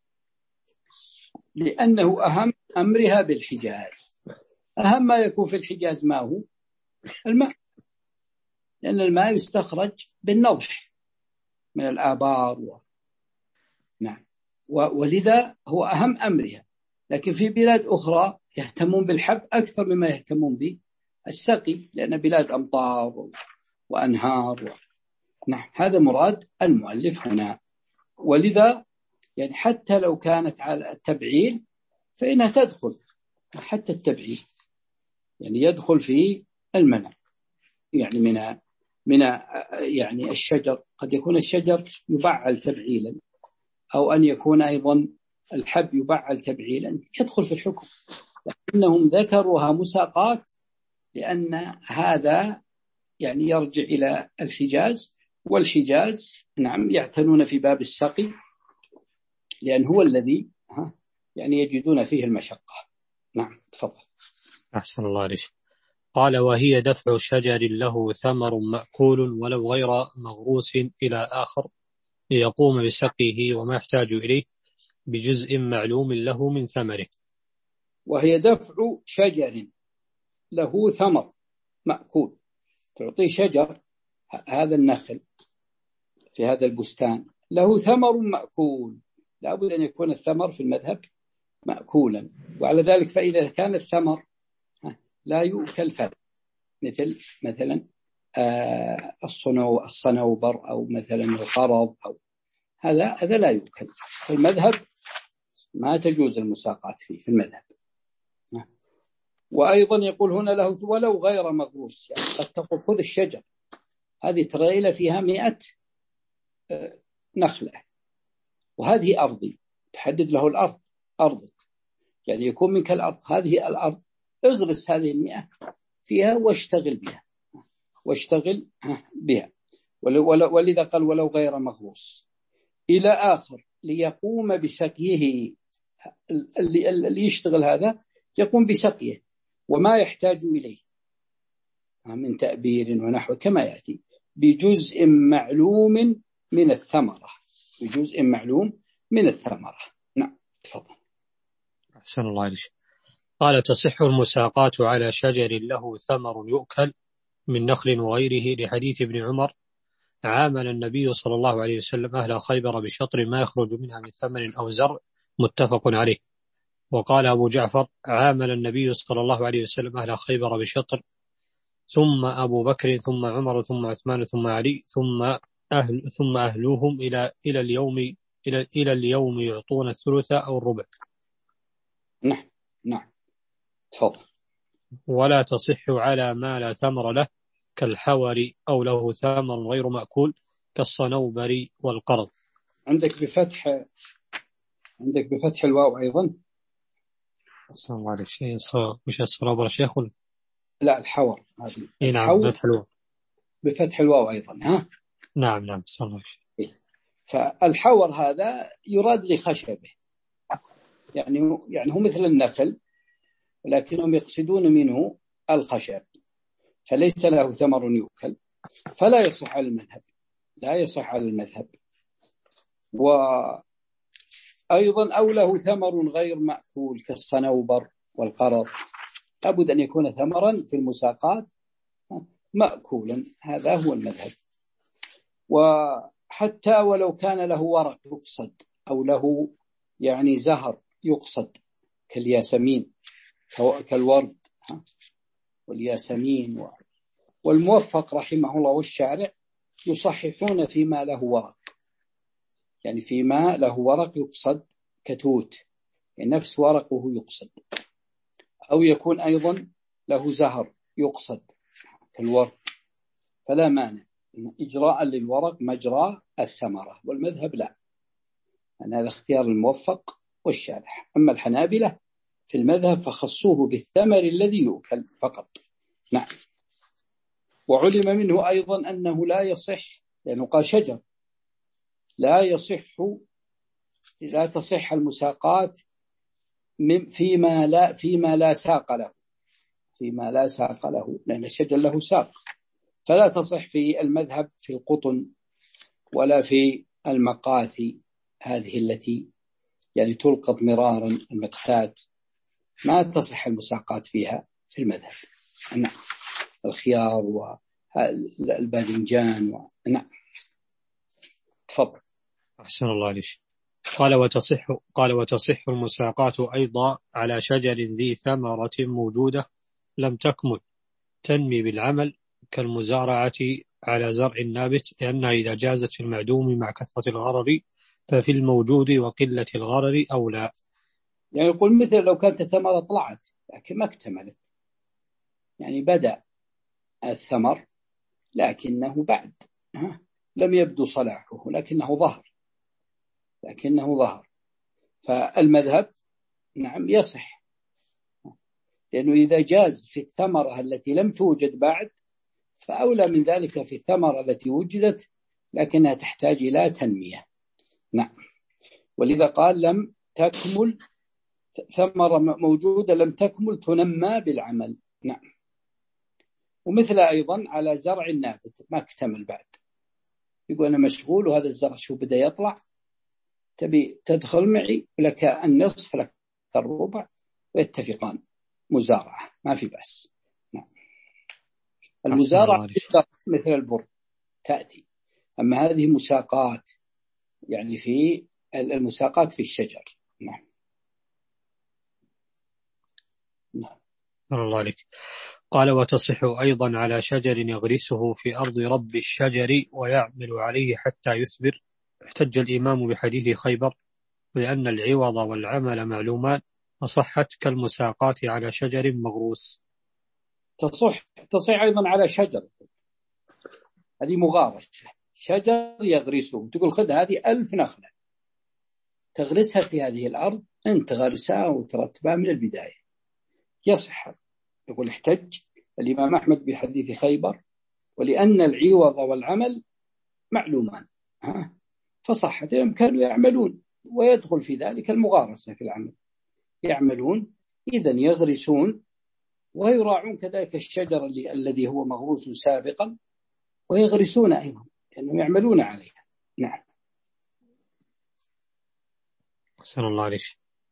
لأنه أهم أمرها بالحجاز. أهم ما يكون في الحجاز ما هو الماء، لأن الماء يستخرج بالنضح من الآبار و... نعم و... ولذا هو أهم أمرها. لكن في بلاد أخرى يهتمون بالحب أكثر مما يهتمون بالسقي، لأن بلاد أمطار و... وأنهار و... نعم، هذا مراد المؤلف هنا. ولذا يعني حتى لو كانت على التبعيل فإنها تدخل، حتى التبعيل يعني يدخل في المنع، يعني من من يعني الشجر، قد يكون الشجر يبعل تبعيلا، أو أن يكون أيضا الحب يبعل تبعيلا، يدخل في الحكم. لكنهم ذكروها مساقات لأن هذا يعني يرجع إلى الحجاز، والحجاز نعم يعتنون في باب السقي لأن هو الذي يعني يجدون فيه المشقة. نعم تفضل. أحسن الله عليك. قال وهي دفع شجر له ثمر مأكول ولو غير مغروس إلى آخر ليقوم بسقيه وما يحتاج إليه بجزء معلوم له من ثمره. وهي دفع شجر له ثمر مأكول، تعطي شجر هذا النخل في هذا البستان له ثمر مأكول، لا بد أن يكون الثمر في المذهب مأكولا، وعلى ذلك فإذا كان الثمر لا يؤكل فلا، مثل مثلا آه الصنو الصنوبر أو مثلا القرض أو هذا هذا لا يؤكل. في المذهب ما تجوز المساقات فيه في المذهب. وأيضا يقول هنا له ولو غير مغروس، يعني قد تقول خذ الشجر هذه تريلة فيها مئة نخلة وهذه أرضي، تحدد له الأرض أرضك، يعني يكون منك الأرض، هذه الأرض اغرس هذه المئة فيها واشتغل بها واشتغل بها. ولذا قال ولو غير مغروس إلى آخر ليقوم بسقيه، اللي, اللي يشتغل هذا يقوم بسقيه وما يحتاج إليه من تأبير ونحو كما يأتي بجزء معلوم من الثمرة، بجزء معلوم من الثمرة. نعم تفضل. أحسن الله عليك. قال تصح المساقات على شجر له ثمر يؤكل من نخل وغيره لحديث ابن عمر عامل النبي صلى الله عليه وسلم أهل خيبر بشطر ما يخرج منها من ثمر أو زرع متفق عليه. وقال أبو جعفر عامل النبي صلى الله عليه وسلم أهل خيبر بشطر، ثم أبو بكر ثم عمر ثم عثمان ثم علي ثم أهل ثم أهلوهم إلى إلى اليوم إلى إلى اليوم يعطون الثلث أو الربع. نعم نعم تفضل. ولا تصح على ما لا ثمر له كالحور أو له ثمر غير مأكول كالصنوبر والقرض. عندك بفتح عندك بفتح الواو أيضا. أحسن الله عليك. شيء مش الصنوبر شيخ؟ لا الحور هذه. إيه نعم بفتح الواو. بفتح الواو أيضا ها. نعم نعم أحسن الله عليك. فالحور هذا يراد لخشبه، يعني يعني هو مثل النخل لكنهم يقصدون منه الخشب، فليس له ثمر يؤكل، فلا يصح على المذهب، لا يصح على المذهب. وأيضا أو له ثمر غير مأكول كالصنوبر والقرض، لابد أن يكون ثمرا في المساقات مأكولا، هذا هو المذهب. وحتى ولو كان له ورق يقصد أو له يعني زهر يقصد كالياسمين كالورد والياسمين. والموفق رحمه الله والشارع يصححون فيما له ورق، يعني فيما له ورق يقصد كتوت، يعني نفس ورقه يقصد، أو يكون أيضا له زهر يقصد كالورد، فلا مانع إجراء للورق مجرى الثمرة. والمذهب لا، يعني هذا اختيار الموفق والشارح. أما الحنابلة في المذهب فخصوه بالثمر الذي يؤكل فقط. نعم. وعلم منه أيضا أنه لا يصح، لأنه قال شجر، لا يصح لا تصح المساقات فيما لا فيما لا ساق له، فيما لا ساق له، لأن الشجر له ساق، فلا تصح في المذهب في القطن ولا في المقاثي هذه التي يعني تلقط مرارا المقتات، ما تصح المساقات فيها في المذهب. نعم. الخيار والباذنجان و... نعم تفضل. أحسن الله عليك. قال وتصح قال وتصح المساقات أيضا على شجر ذي ثمرة موجودة لم تكمل تنمي بالعمل كالمزارعة على زرع النابت، لأنها إذا جازت في المعدوم مع كثرة الغرر ففي الموجود وقلة الغرر أولى. يعني يقول مثل لو كانت الثمرة طلعت لكن ما اكتملت، يعني بدأ الثمر لكنه بعد لم يبدو صلاحه لكنه ظهر لكنه ظهر فالمذهب نعم يصح، لأنه إذا جاز في الثمرة التي لم توجد بعد فأولى من ذلك في الثمرة التي وجدت لكنها تحتاج إلى تنمية. نعم. ولذا قال لم تكمل، ثمرة موجودة لم تكمل تنمى بالعمل. نعم. ومثل أيضا على زرع النابت ما اكتمل بعد، يقول أنا مشغول وهذا الزرع شو بدأ يطلع، تبي تدخل معي لك النصف لك الربع ويتفقان مزارعة ما في بأس. نعم. المزارعة مثل البر تأتي، أما هذه مساقات يعني في المساقات في الشجر. نعم. نعم الله عليك. قال وتصح أيضا على شجر يغرسه في أرض رب الشجر ويعمل عليه حتى يثمر. احتج الإمام بحديث خيبر لأن العوض والعمل معلومان، فصحت كالمساقات على شجر مغروس. تصح تصح أيضا على شجر، هذه مغارسة، شجر يغرسه، تقول خذ هذه ألف نخلة تغرسها في هذه الأرض، أنت غرسها وترتبها من البداية، يصح. يقول احتج الإمام أحمد بحديث خيبر ولأن العوض والعمل معلومان، ها فصح، كانوا يعملون ويدخل في ذلك المغارسة في العمل، يعملون إذن يغرسون ويراعون كذلك الشجر اللي الذي هو مغروس سابقا، ويغرسون أيضا لأنهم يعملون عليها. نعم. أحسن الله عليك.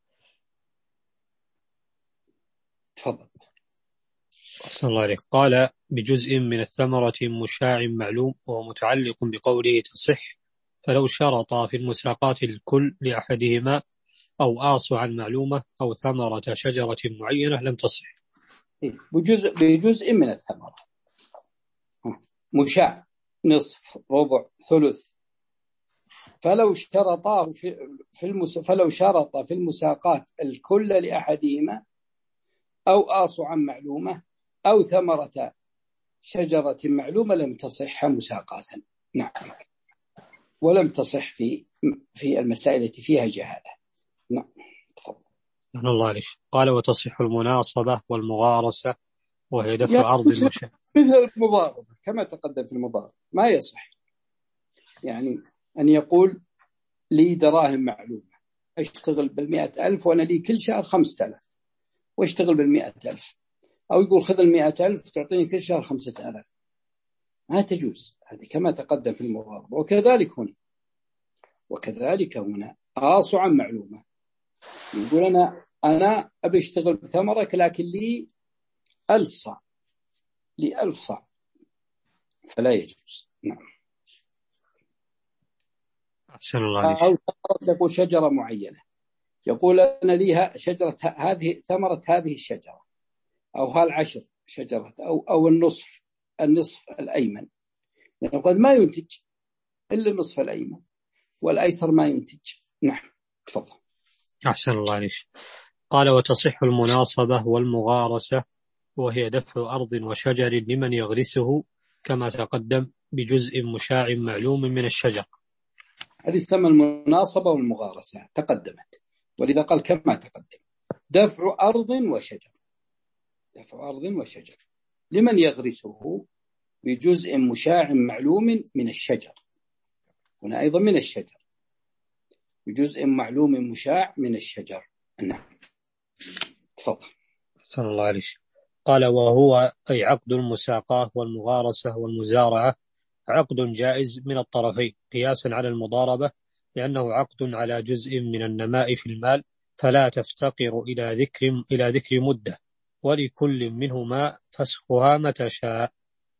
تفضل. أحسن الله عليك. قال بجزء من الثمرة مشاع معلوم، وهو متعلق بقوله تصح، فلو شرط في المساقات الكل لأحدهما أو آصوا عن معلومة أو ثمرة شجرة معينة لم تصح. بجزء, بجزء من الثمرة مشاع، نصف، ربع، ثلث، فلو اشترطاه في, في المس... فلو شرط في المساقات الكل لأحدهما أو آصوا عن معلومة أو ثمرة شجرة معلومة لم تصح مساقاتا. نعم. ولم تصح في في المسائل التي فيها جهالة. نعم. تفضل. الله عليك. قال وتصح المناصبة والمغارسة، وهي دفع أرض المشاع. مثل المضاربة كما تقدم في المضاربة، ما يصح يعني أن يقول لي دراهم معلومة، أشتغل بالمئة ألف وأنا لي كل شهر خمسة ألاف واشتغل بالمئة ألف، أو يقول خذ المئة ألف تعطيني كل شهر خمسة ألاف، ما تجوز هذه كما تقدم في المضاربة. وكذلك هنا وكذلك هنا آصوا عن معلومة، يقول أنا أنا أبي أشتغل بثمرك لكن لي ألف صاع، لي ألف صاع، فلا يجوز. نعم. أحسن الله عليك. أو تقول شجرة معينة، يقول أنا ليها شجرة هذه ثمرة هذه الشجرة، أو هالعشر شجرة، أو أو النصف النصف الأيمن، لأنه قد ما ينتج إلا النصف الأيمن والأيسر ما ينتج. نعم. تفضل. أحسن الله عليك. قال وتصح المناصبة والمغارسة، وهي دفع أرض وشجر لمن يغرسه كما تقدم بجزء مشاع معلوم من الشجر. هذه تسمى المناصبة والمغارسة، تقدمت، ولذا قال كما تقدم دفع أرض وشجر، دفع أرض وشجر لمن يغرسه بجزء مشاع معلوم من الشجر، هنا أيضا من الشجر، بجزء معلوم مشاع من الشجر. نعم. تفضل. أحسن الله عليك. قال وهو أي عقد المساقاة والمغارسة والمزارعة عقد جائز من الطرفين قياسا على المضاربة، لأنه عقد على جزء من النماء في المال، فلا تفتقر إلى ذكر إلى ذكر مدة، ولكل منهما فسخها متى شاء.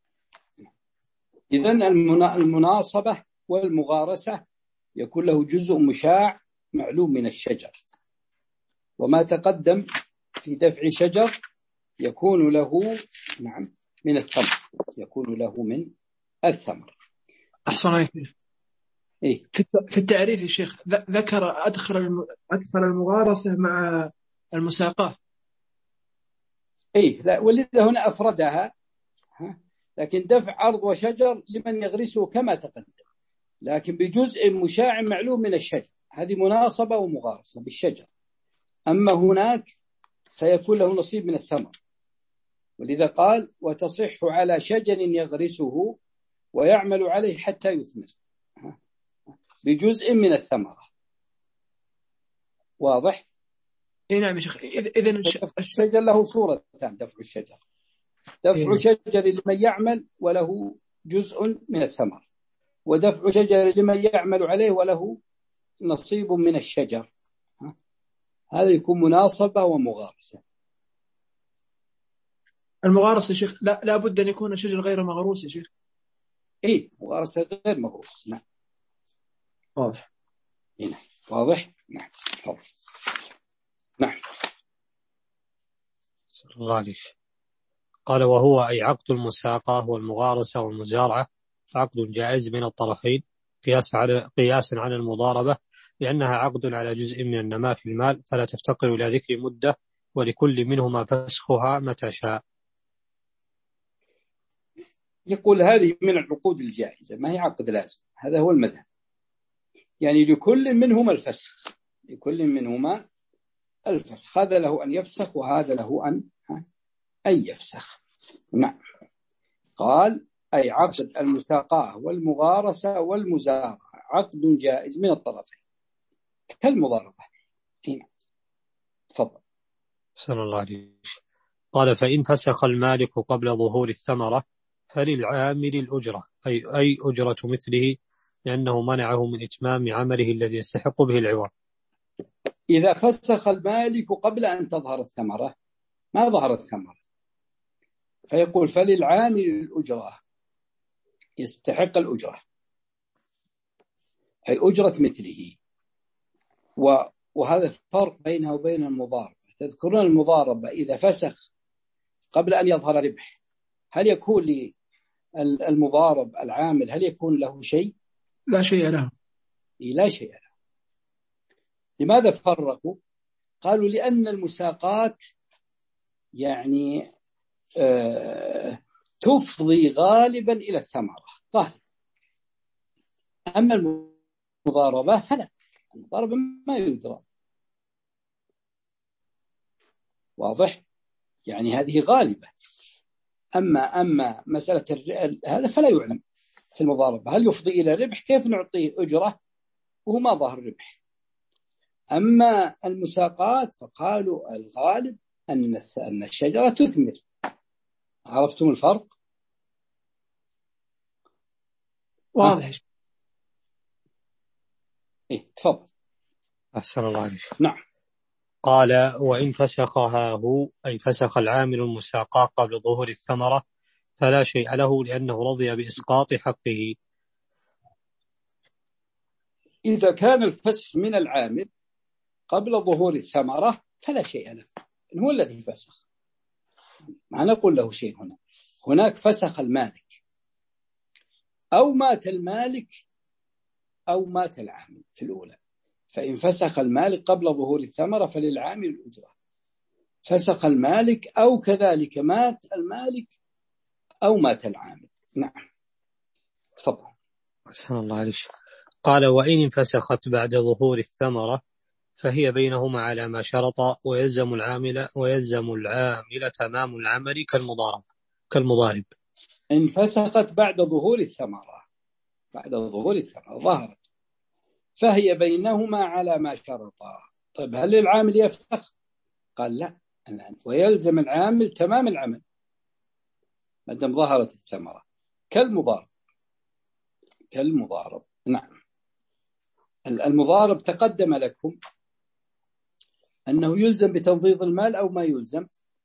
إذن المناصبة والمغارسة يكون له جزء مشاع معلوم من الشجر، وما تقدم في دفع شجر يكون له نعم من الثمر، يكون له من الثمر. أحسن عليك. إيه؟ في التعريف يا شيخ ذكر أدخل أدخل المغارسة مع المساقاة. إيه لا، ولذا هنا أفردها، لكن دفع أرض وشجر لمن يغرسه كما تقدم، لكن بجزء مشاع معلوم من الشجر، هذه مناصبة ومغارسة بالشجر. أما هناك فيكون له نصيب من الثمر، ولذا قال وتصح على شجر يغرسه ويعمل عليه حتى يثمر بجزء من الثمرة. واضح؟ إيه نعم يا شيخ. إذن الشجر له صورتان، دفع الشجر، دفع شجر لمن يعمل وله جزء من الثمر، ودفع شجر لمن يعمل عليه وله نصيب من الشجر، هذا يكون مناصبة ومغارسة. المغارسة يا شيخ لا لا بد أن يكون الشجر غير مغروس يا شيخ. إيه مغارسة غير مغروس. نعم. واضح. هنا واضح. نعم. واضح. نعم. الله عليك. قال وهو أي عقد المساقة والمغارسة والمزارعة عقد جائز من الطرفين قياس على قياسا على المضاربة، لأنها عقد على جزء من النماء في المال فلا تفتقر إلى ذكر مدة، ولكل منهما فسخها متى شاء. يقول هذه من العقود الجائزة، ما هي عقد لازم، هذا هو المذهب، يعني لكل منهما الفسخ، لكل منهما الفسخ، هذا له أن يفسخ وهذا له أن أن يفسخ. نعم. قال أي عقد المساقاة والمغارسة والمزارعة عقد جائز من الطرفين كالمضاربة. هنا تفضل. صلى الله عليه وسلم. قال فإن فسخ المالك قبل ظهور الثمرة فللعامل الأجرة، أي أي أجرة مثله، لأنه منعه من إتمام عمله الذي يستحق به العوض. إذا فسخ المالك قبل أن تظهر الثمرة، ما ظهرت الثمرة، فيقول فللعامل الأجرة، يستحق الأجرة، أي أجرة مثله. وهذا فرق بينها وبين المضاربة. تذكرون المضاربة إذا فسخ قبل أن يظهر ربح، هل يكون للمضارب العامل هل يكون له شيء؟ لا شيء له. لا شيء له. لماذا فرقوا؟ قالوا لأن المساقات يعني آه تفضي غالبا إلى الثمرة غالبا، أما المضاربة فلا، المضاربة ما يدرى. واضح؟ يعني هذه غالبة. أما أما مسألة هذا فلا يعلم في المضاربة هل يفضي إلى ربح، كيف نعطيه أجرة وهو ما ظهر ربح. أما المساقات فقالوا الغالب أن أن الشجرة تثمر. عرفتم الفرق؟ واضح. إيه تفضل. أحسن الله عليك. نعم. قال وإن فسخها هو أي فسخ العامل المساقاة قبل ظهور الثمرة فلا شيء له، لأنه رضي بإسقاط حقه. إذا كان الفسخ من العامل قبل ظهور الثمرة فلا شيء له، هو الذي فسخ، ما نقول له شيء. هنا هناك فسخ المالك، أو مات المالك أو مات العامل في الأولى. فإن فسخ المالك قبل ظهور الثمرة فللعامل الأجرة، فسخ المالك أو كذلك مات المالك أو مات العامل. نعم تفضل. أحسن الله عليك. قال وإن انفسخت بعد ظهور الثمرة فهي بينهما على ما شرط، ويلزم العامل ويلزم العامل تمام العمل كالمضارب كالمضارب. انفسخت بعد ظهور الثمرة، بعد ظهور الثمرة ظهرت، فهي بينهما على ما شرطا. طيب هل العامل يفسخ؟ قال لا، ويلزم العامل تمام العمل ما دام ظهرت الثمرة كالمضارب. كالمضارب. نعم. المضارب تقدم لكم أنه يلزم بتنظيف المال أو ما يلزم؟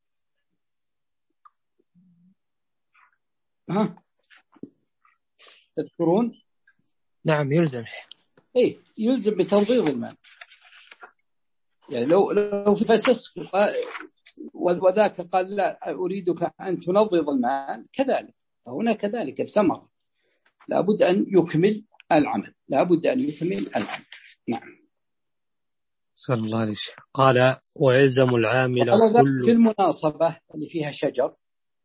ها تذكرون؟ نعم يلزم. إيه يلزم بتنظيف المال. يعني لو لو في فسخ وذاك قال لا أريدك أن تنظف المال كذلك، فهنا كذلك الثمرة لابد أن يكمل العمل، لابد أن يكمل العمل. نعم. صلى الله عليه وسلم. قال ويلزم العامل كل في المناصبة اللي فيها شجر،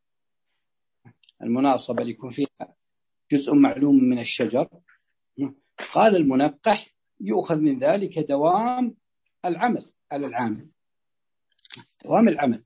المناصبة اللي يكون فيها جزء معلوم من الشجر، قال المنقح يؤخذ من ذلك دوام العمل على العامل، دوام العمل،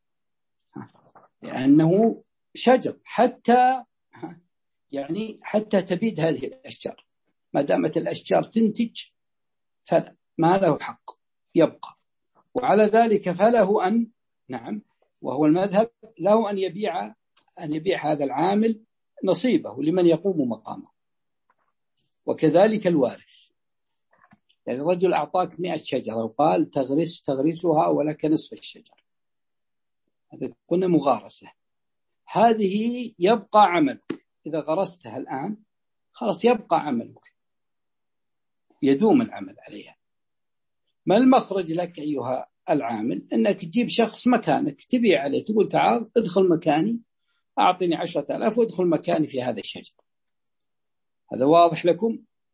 لأنه شجر حتى يعني حتى تبيد هذه الأشجار، ما دامت الأشجار تنتج فما له حق يبقى، وعلى ذلك فله أن نعم وهو المذهب له أن يبيع أن يبيع هذا العامل نصيبه لمن يقوم مقامه. وكذلك الوارث، يعني الرجل أعطاك مئة شجرة وقال تغرس تغرسها ولك نصف الشجر، هذا قلنا مغارسة، هذه يبقى عملك إذا غرستها الآن خلاص يبقى عملك، يدوم العمل عليها. ما المخرج لك أيها العامل أنك تجيب شخص مكانك تبيع عليه، تقول تعال ادخل مكاني أعطني عشرة آلاف وادخل مكاني في هذا الشجر. هذا واضح لكم؟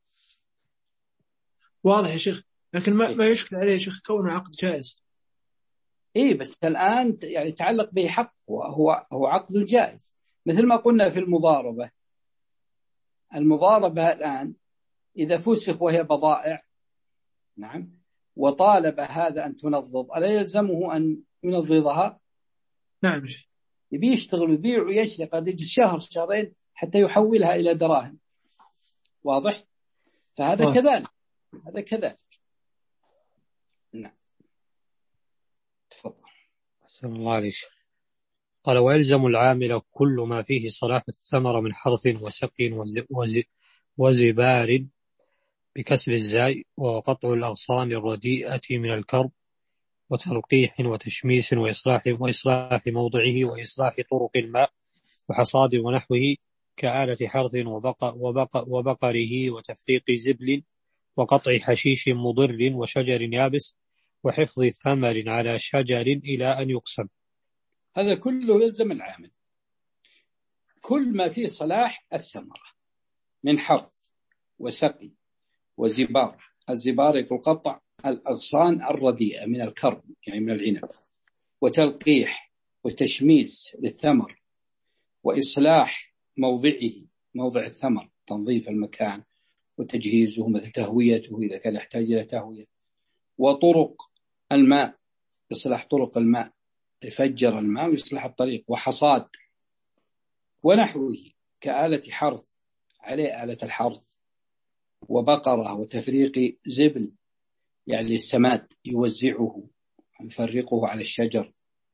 واضح يا شيخ، لكن ما, ما يشكل عليه يا شيخ كونه عقد جائز. إيه بس الآن يعني تعلق به حق، هو هو عقد جائز، مثل ما قلنا في المضاربة. المضاربة الآن إذا فسخ وهي بضائع، نعم، وطالب هذا أن تنظض، ألا يلزمه أن ينظضها؟ نعم. يبي يشتغل ويبيع ويشتري، قد يجي شهر شهرين حتى يحولها إلى دراهم. واضح؟ فهذا واضح. كذلك، هذا كذلك. نعم تفضل. أحسن الله عليك. قال ويلزم العامل كل ما فيه صلاح الثمر من حرث وسقي وز... وزبار بكسر الزاي، وقطع الأغصان الرديئة من الكرب، وتلقيح وتشميس وإصلاح, وإصلاح موضعه، وإصلاح طرق الماء وحصاد ونحوه كآلة حرث وبق وبق وبقره، وتفريق زبل، وقطع حشيش مضر وشجر يابس، وحفظ ثمر على شجر إلى أن يقسم. هذا كله يلزم العامل، كل ما فيه صلاح الثمرة من حرث وسقي وزبار. الزبار يقول قطع الأغصان الرديئة من الكرم يعني من العنب، وتلقيح وتشميس للثمر، وإصلاح موضعه موضع الثمر، تنظيف المكان وتجهيزه مثل تهويته إذا كان يحتاج إلى تهوية، وطرق الماء، إصلاح طرق الماء، يفجر الماء ويصلح الطريق، وحصاد ونحوه كآلة حرث، عليه آلة الحرث، وبقرة، وتفريق زبل يعني السماد يوزعه يفرقه على الشجر،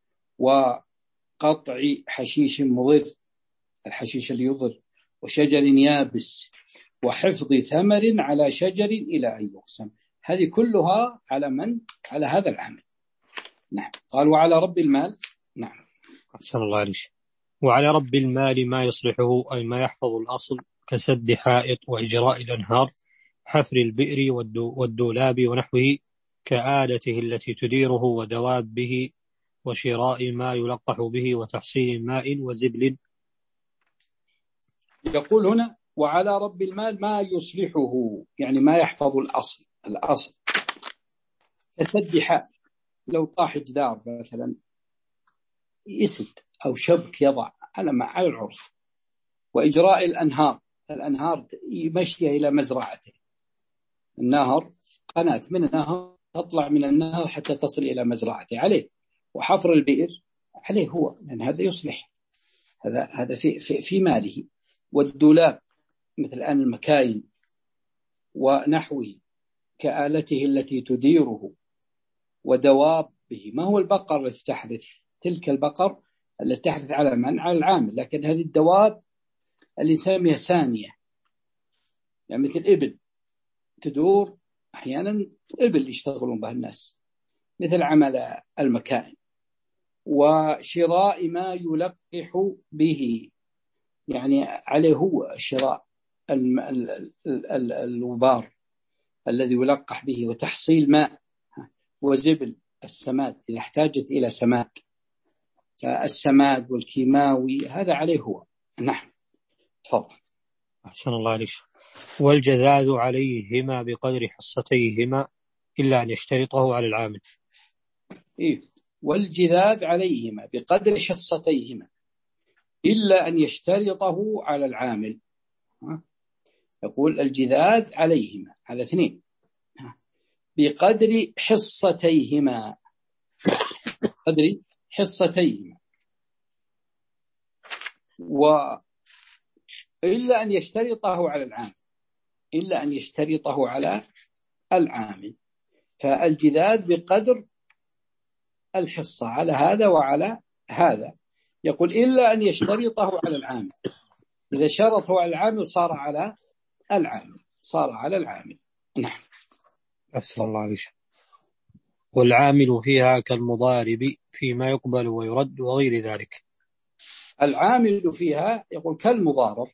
وقطع حشيش مضر الحشيش اللي يضر، وشجر يابس، وحفظ ثمر على شجر إلى أن يقسم. هذه كلها على من؟ على هذا العامل. نعم. قال وعلى رب المال. نعم. أحسن الله عليك. وعلى رب المال ما يصلحه أي ما يحفظ الأصل كسد حائط وإجراء الأنهار، حفر البئر والدولاب ونحوه كآلته التي تديره، ودوابه، وشراء ما يلقح به، وتحصيل ماء وزبل. يقول هنا وعلى رب المال ما يصلحه يعني ما يحفظ الأصل الأصل كسد حائط، لو طاح جدار مثلا يسد أو شبك يضع على ما على العرف، وإجراء الأنهار، الأنهار يمشي إلى مزرعته، النهر قناة من النهر تطلع من النهر حتى تصل إلى مزرعته عليه، وحفر البئر عليه هو، لأن هذا يصلح، هذا هذا في في, في ماله. والدولاب مثل الآن المكاين ونحوه كآلته التي تديره، ودوابه، ما هو البقر التي تحدث، تلك البقر التي تحدث على من؟ على العامل، لكن هذه الدواب اللي نسميها ثانية، يعني مثل إبل تدور، أحيانا إبل يشتغلون بها الناس، مثل عمل المكائن. وشراء ما يلقح به يعني عليه هو شراء الوبار الذي يلقح به، وتحصيل ماء، وزبل السماد إذا احتاجت إلى سماد، فالسماد والكيماوي هذا عليه هو. نعم تفضل. أحسن الله عليك. والجذاذ عليهما بقدر حصتيهما إلا أن يشترطه على العامل. إيه؟ والجذاذ عليهما بقدر حصتيهما إلا أن يشترطه على العامل. يقول الجذاذ عليهما على اثنين بقدر حصتيهما، قدر حصتيهما، وإلا أن يشترطه على العامل، إلا أن يشترطه على العامل. فالجذاذ بقدر الحصة على هذا وعلى هذا. يقول إلا أن يشترطه على العامل، إذا شرطه على العامل صار على العامل، صار على العامل. نعم. أسأل الله عليك. والعامل فيها كالمضارب فيما يقبل ويرد وغير ذلك. العامل فيها يقول كالمضارب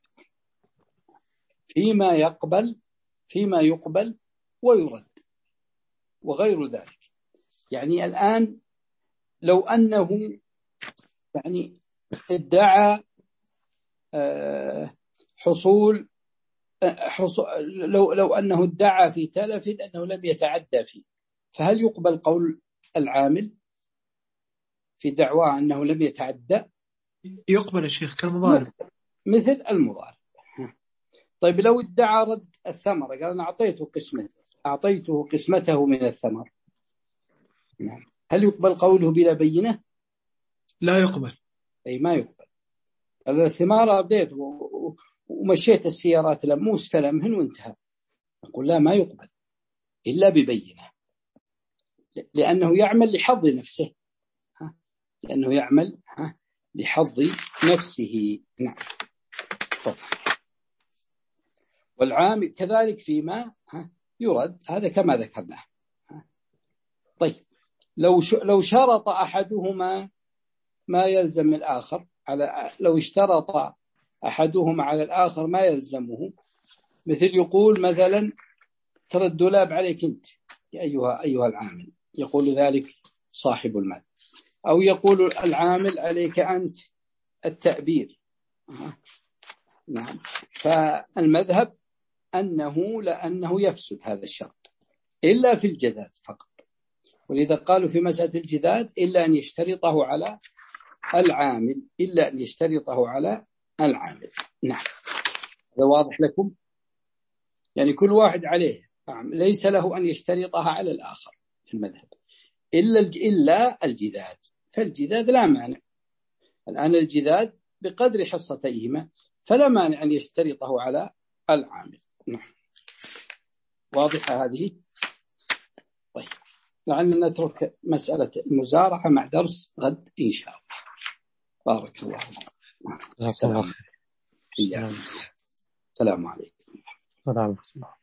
فيما يقبل فيما يقبل ويرد وغير ذلك. يعني الآن لو أنه يعني ادعى حصول حصول لو لو أنه ادعى في تلف أنه لم يتعدى فيه، فهل يقبل قول العامل في دعواه أنه لم يتعدى؟ يقبل الشيخ كالمضارب، مثل المضارب. طيب لو ادعى رد الثمرة، قال أنا أعطيته قسمته أعطيته قسمته من الثمر، هل يقبل قوله بلا بينة؟ لا يقبل. أي ما يقبل. الثمار أبديت ومشيت السيارات لم استلمهن وانتهى، نقول لا ما يقبل إلا ببينة، لأنه يعمل لحظ نفسه، لأنه يعمل لحظ نفسه. نعم. والعامل كذلك فيما يرد، هذا كما ذكرناه. طيب لو لو شرط أحدهما ما يلزم الآخر على لو اشترط أحدهما على الآخر ما يلزمه، مثل يقول مثلا ترى الدولاب عليك أنت يا أيها أيها العامل، يقول ذلك صاحب المال، أو يقول العامل عليك أنت التأبير. نعم. فالمذهب أنه لأنه يفسد هذا الشرط إلا في الجداد فقط، ولذا قالوا في مسألة الجداد إلا أن يشترطه على العامل إلا أن يشترطه على العامل. نعم. هذا واضح لكم؟ يعني كل واحد عليه ليس له أن يشترطها على الآخر في المذهب إلا إلا الجداد، فالجداد لا مانع. الآن الجداد بقدر حصتيهما فلا مانع أن يشترطه على العامل. نعم. واضحة هذه؟ طيب لعلنا نترك مسألة المزارعة مع درس غد إن شاء الله. بارك الله فيك. السلام عليكم. السلام عليكم.